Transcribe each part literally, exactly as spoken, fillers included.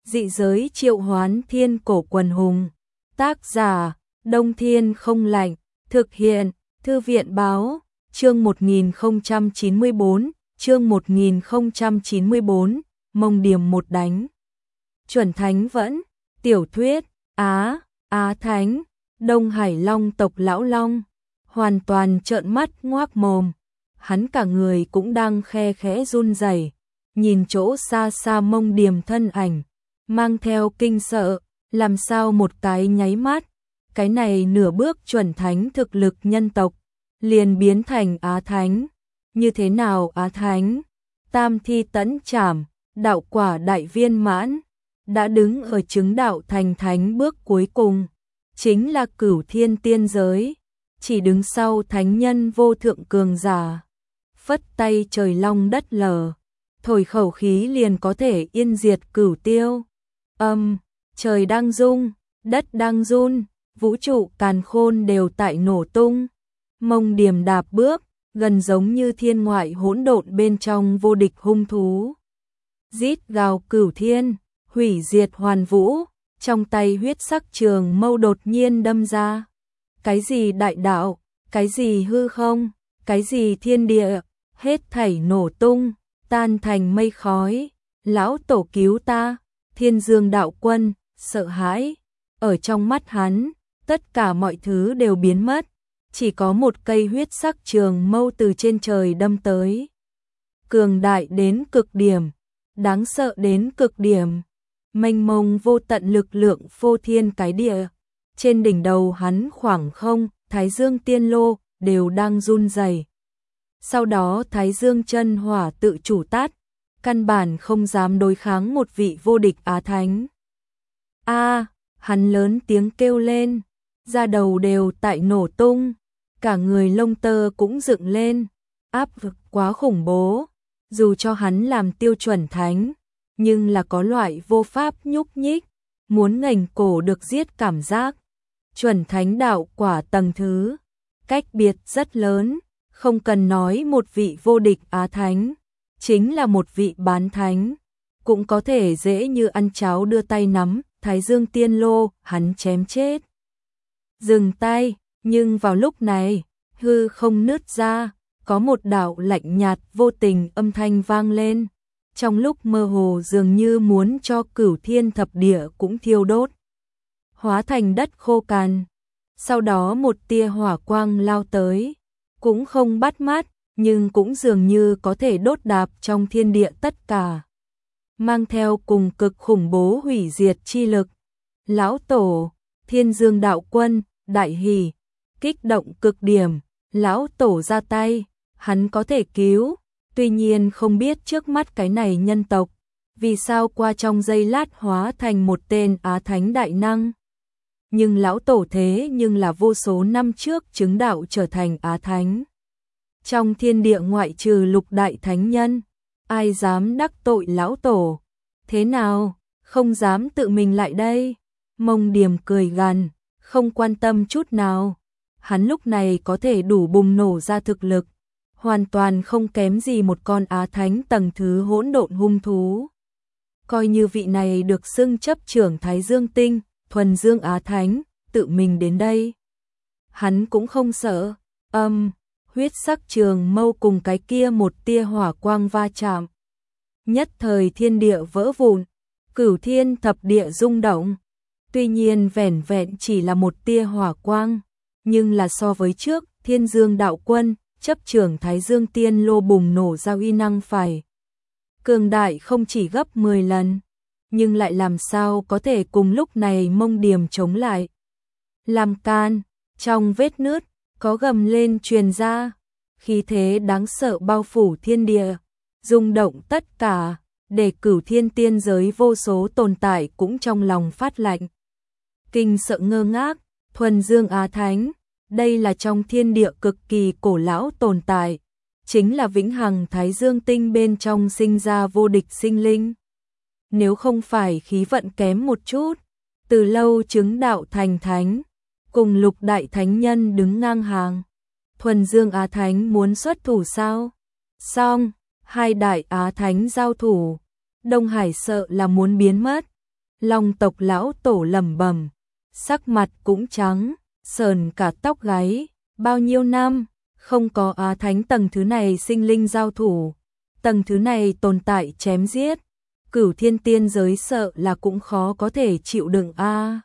Dị giới triệu hoán thiên cổ quần hùng. Tác giả, Đông Thiên không lạnh. Thực hiện, Thư viện báo, chương một nghìn không trăm chín mươi bốn, chương một nghìn không trăm chín mươi bốn, Mông Điềm một đánh. Chuẩn Thánh vẫn, tiểu thuyết, Á, Á Thánh, Đông Hải Long tộc Lão Long, hoàn toàn trợn mắt ngoác mồm. Hắn cả người cũng đang khe khẽ run rẩy, nhìn chỗ xa xa Mông Điềm thân ảnh, mang theo kinh sợ, làm sao một cái nháy mắt, cái này nửa bước chuẩn thánh thực lực nhân tộc, liền biến thành Á Thánh. Như thế nào Á Thánh? Tam thi tẫn trảm, đạo quả đại viên mãn, đã đứng ở chứng đạo thành thánh bước cuối cùng, chính là cửu thiên tiên giới, chỉ đứng sau thánh nhân vô thượng cường giả. Phất tay trời long đất lở, thổi khẩu khí liền có thể yên diệt cửu tiêu. Âm, trời đang rung, đất đang run, vũ trụ càn khôn đều tại nổ tung. Mông Điềm đạp bước, gần giống như thiên ngoại hỗn độn bên trong vô địch hung thú. Rít gào cửu thiên, hủy diệt hoàn vũ, trong tay huyết sắc trường mâu đột nhiên đâm ra. Cái gì đại đạo, cái gì hư không, cái gì thiên địa, hết thảy nổ tung, tan thành mây khói. Lão tổ cứu ta, Thiên Dương đạo quân, sợ hãi. Ở trong mắt hắn, tất cả mọi thứ đều biến mất, chỉ có một cây huyết sắc trường mâu từ trên trời đâm tới. Cường đại đến cực điểm, đáng sợ đến cực điểm, mênh mông vô tận lực lượng phô thiên cái địa. Trên đỉnh đầu hắn khoảng không, Thái Dương tiên lô đều đang run rẩy. Sau đó Thái Dương chân hỏa tự chủ tát, căn bản không dám đối kháng một vị vô địch Á Thánh. A, hắn lớn tiếng kêu lên, da đầu đều tại nổ tung, cả người lông tơ cũng dựng lên, áp lực quá khủng bố, dù cho hắn làm tiêu chuẩn thánh, nhưng là có loại vô pháp nhúc nhích, muốn ngành cổ được giết cảm giác. Chuẩn thánh đạo quả tầng thứ, cách biệt rất lớn, không cần nói một vị vô địch Á Thánh, chính là một vị bán thánh, cũng có thể dễ như ăn cháo đưa tay nắm, Thái Dương tiên lô, hắn chém chết. Dừng tay, nhưng vào lúc này, hư không nứt ra, có một đạo lạnh nhạt vô tình âm thanh vang lên, trong lúc mơ hồ dường như muốn cho cửu thiên thập địa cũng thiêu đốt, hóa thành đất khô cằn. Sau đó một tia hỏa quang lao tới, cũng không bắt mắt, nhưng cũng dường như có thể đốt đạp trong thiên địa tất cả, mang theo cùng cực khủng bố hủy diệt chi lực. Lão tổ, Thiên Dương đạo quân, đại hỉ, kích động cực điểm, lão tổ ra tay, hắn có thể cứu, tuy nhiên không biết trước mắt cái này nhân tộc, vì sao qua trong giây lát hóa thành một tên Á Thánh đại năng. Nhưng lão tổ thế nhưng là vô số năm trước chứng đạo trở thành Á Thánh. Trong thiên địa ngoại trừ lục đại thánh nhân, ai dám đắc tội lão tổ? Thế nào, không dám tự mình lại đây? Mông Điềm cười gằn, không quan tâm chút nào. Hắn lúc này có thể đủ bùng nổ ra thực lực, hoàn toàn không kém gì một con Á Thánh tầng thứ hỗn độn hung thú. Coi như vị này được xưng chấp trưởng Thái Dương tinh, thuần dương Á Thánh, tự mình đến đây, hắn cũng không sợ. Âm, huyết sắc trường mâu cùng cái kia một tia hỏa quang va chạm, nhất thời thiên địa vỡ vụn, cửu thiên thập địa rung động. Tuy nhiên vẻn vẹn chỉ là một tia hỏa quang, nhưng là so với trước, Thiên Dương đạo quân, chấp trưởng Thái Dương tiên lô bùng nổ ra uy năng phải cường đại không chỉ gấp mười lần, nhưng lại làm sao có thể cùng lúc này Mông Điềm chống lại. Làm can, trong vết nứt, có gầm lên truyền ra, khí thế đáng sợ bao phủ thiên địa, rung động tất cả, để cửu thiên tiên giới vô số tồn tại cũng trong lòng phát lạnh. Kinh sợ ngơ ngác, thuần dương Á Thánh, đây là trong thiên địa cực kỳ cổ lão tồn tại, chính là vĩnh hằng Thái Dương tinh bên trong sinh ra vô địch sinh linh. Nếu không phải khí vận kém một chút, từ lâu chứng đạo thành thánh, cùng lục đại thánh nhân đứng ngang hàng. Thuần dương Á Thánh muốn xuất thủ sao? Xong, hai đại Á Thánh giao thủ, Đông Hải sợ là muốn biến mất. Long tộc lão tổ lẩm bẩm, sắc mặt cũng trắng, sờn cả tóc gáy, bao nhiêu năm không có Á Thánh tầng thứ này sinh linh giao thủ, tầng thứ này tồn tại chém giết, Cửu Thiên tiên giới sợ là cũng khó có thể chịu đựng a.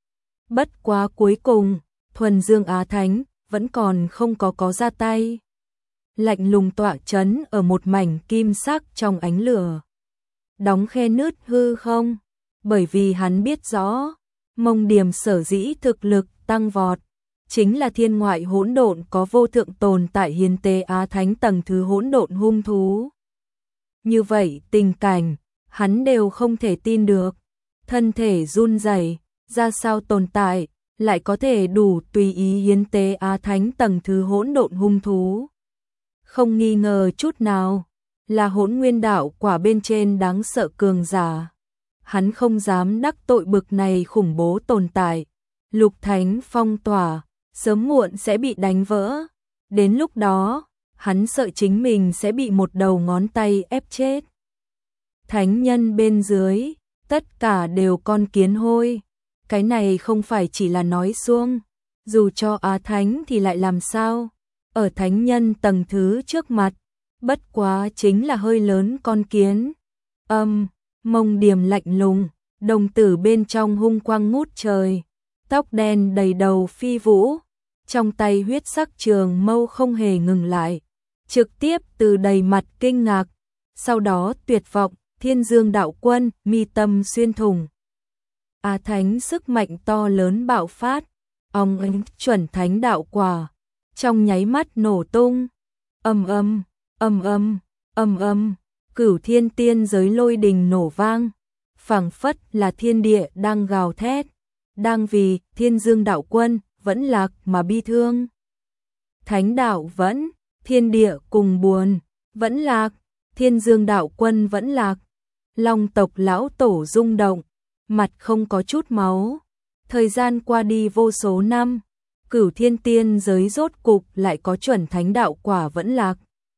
Bất quá cuối cùng, thuần dương Á Thánh vẫn còn không có có ra tay. Lạnh lùng tọa chấn ở một mảnh kim sắc trong ánh lửa. Đóng khe nứt hư không, bởi vì hắn biết rõ, Mông Điềm sở dĩ thực lực tăng vọt, chính là thiên ngoại hỗn độn có vô thượng tồn tại hiến tế Á Thánh tầng thứ hỗn độn hung thú. Như vậy tình cảnh, hắn đều không thể tin được, thân thể run rẩy, ra sao tồn tại, lại có thể đủ tùy ý hiến tế Á Thánh tầng thứ hỗn độn hung thú. Không nghi ngờ chút nào, là hỗn nguyên đạo quả bên trên đáng sợ cường giả. Hắn không dám đắc tội bực này khủng bố tồn tại. Lục Thánh phong tỏa, sớm muộn sẽ bị đánh vỡ. Đến lúc đó, hắn sợ chính mình sẽ bị một đầu ngón tay ép chết. Thánh nhân bên dưới, tất cả đều con kiến hôi. Cái này không phải chỉ là nói suông, dù cho Á Thánh thì lại làm sao? Ở thánh nhân tầng thứ trước mặt, bất quá chính là hơi lớn con kiến. Âm, Mông Điềm lạnh lùng, đồng tử bên trong hung quang ngút trời, tóc đen đầy đầu phi vũ, trong tay huyết sắc trường mâu không hề ngừng lại, trực tiếp từ đầy mặt kinh ngạc, sau đó tuyệt vọng, Thiên Dương đạo quân, mi tâm xuyên thủng. Á Thánh sức mạnh to lớn bạo phát, ong ánh chuẩn thánh đạo quả, trong nháy mắt nổ tung. Ầm ầm, ầm ầm, ầm ầm, Cửu Thiên tiên giới lôi đình nổ vang, phảng phất là thiên địa đang gào thét, đang vì Thiên Dương đạo quân vẫn lạc mà bi thương. Thánh đạo vẫn, thiên địa cùng buồn, vẫn lạc, Thiên Dương đạo quân vẫn lạc. Long tộc lão tổ rung động, mặt không có chút máu. Thời gian qua đi vô số năm, Cửu Thiên tiên giới rốt cục lại có chuẩn thánh đạo quả vẫn lạc.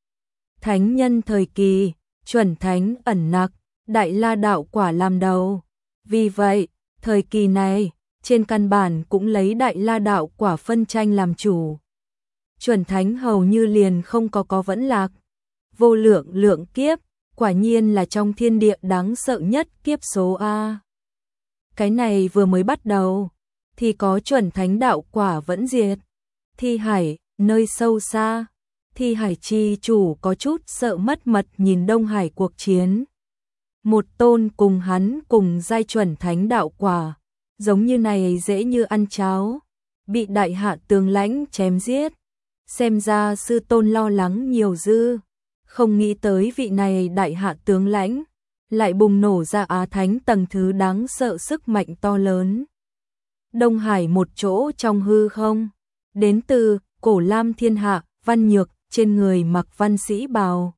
Thánh nhân thời kỳ, chuẩn thánh ẩn nặc, đại la đạo quả làm đầu. Vì vậy, thời kỳ này, trên căn bản cũng lấy đại la đạo quả phân tranh làm chủ. Chuẩn thánh hầu như liền không có có vẫn lạc. Vô lượng lượng kiếp, quả nhiên là trong thiên địa đáng sợ nhất kiếp số A. Cái này vừa mới bắt đầu, thì có chuẩn thánh đạo quả vẫn diệt. Thi Hải, nơi sâu xa, Thi Hải chi chủ có chút sợ mất mật nhìn Đông Hải cuộc chiến. Một tôn cùng hắn cùng giai chuẩn thánh đạo quả, giống như này dễ như ăn cháo, bị đại hạ tướng lãnh chém giết. Xem ra sư tôn lo lắng nhiều dư, không nghĩ tới vị này đại hạ tướng lãnh lại bùng nổ ra Á Thánh tầng thứ đáng sợ sức mạnh to lớn. Đông Hải một chỗ trong hư không, đến từ Cổ Lam thiên hạ, Văn Nhược trên người mặc văn sĩ bào,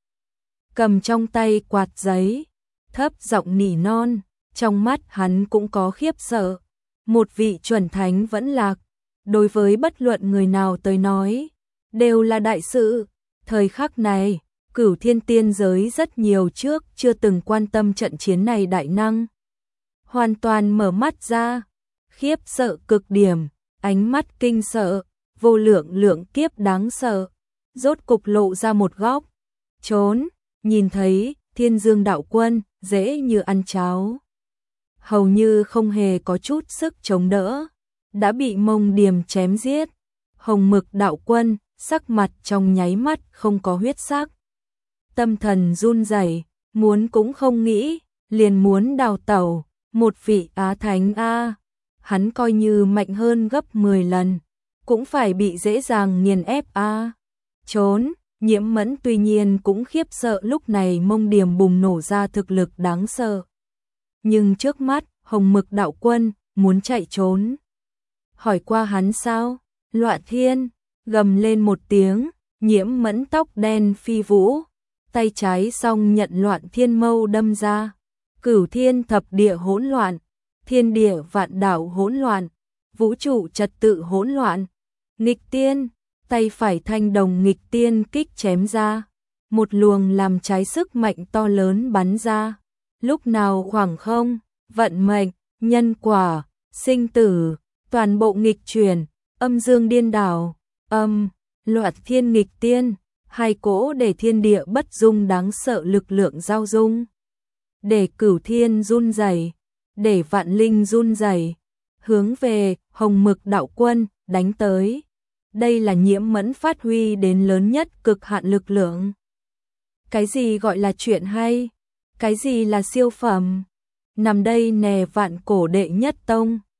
cầm trong tay quạt giấy, thấp giọng nỉ non, trong mắt hắn cũng có khiếp sợ. Một vị chuẩn thánh vẫn lạc, đối với bất luận người nào tới nói, đều là đại sự. Thời khắc này, Cửu Thiên tiên giới rất nhiều trước chưa từng quan tâm trận chiến này đại năng, hoàn toàn mở mắt ra, khiếp sợ cực điểm, ánh mắt kinh sợ, vô lượng lượng kiếp đáng sợ, rốt cục lộ ra một góc, trốn, nhìn thấy Thiên Dương đạo quân dễ như ăn cháo, hầu như không hề có chút sức chống đỡ, đã bị Mông Điềm chém giết. Hồng Mực đạo quân sắc mặt trong nháy mắt không có huyết sắc, tâm thần run rẩy, muốn cũng không nghĩ, liền muốn đào tẩu. Một vị Á Thánh A, hắn coi như mạnh hơn gấp mười lần, cũng phải bị dễ dàng nghiền ép A. Trốn, Nhiễm Mẫn tuy nhiên cũng khiếp sợ lúc này Mông Điềm bùng nổ ra thực lực đáng sợ. Nhưng trước mắt, Hồng Mực đạo quân muốn chạy trốn. Hỏi qua hắn sao? Loạn Thiên gầm lên một tiếng, Nhiễm Mẫn tóc đen phi vũ, tay trái song nhận Loạn Thiên mâu đâm ra. Cửu thiên thập địa hỗn loạn, thiên địa vạn đảo hỗn loạn, vũ trụ trật tự hỗn loạn. Nghịch tiên, tay phải thanh đồng nghịch tiên kích chém ra, một luồng làm trái sức mạnh to lớn bắn ra. Lúc nào khoảng không, vận mệnh, nhân quả, sinh tử, toàn bộ nghịch chuyển, âm dương điên đảo, âm, loạt thiên nghịch tiên, hai cỗ để thiên địa bất dung đáng sợ lực lượng giao dung. Để cửu thiên run rẩy, để vạn linh run rẩy, hướng về Hồng Mực đạo quân đánh tới. Đây là Nhiễm Mẫn phát huy đến lớn nhất cực hạn lực lượng. Cái gì gọi là chuyện hay? Cái gì là siêu phẩm? Nằm đây nè vạn cổ đệ nhất tông.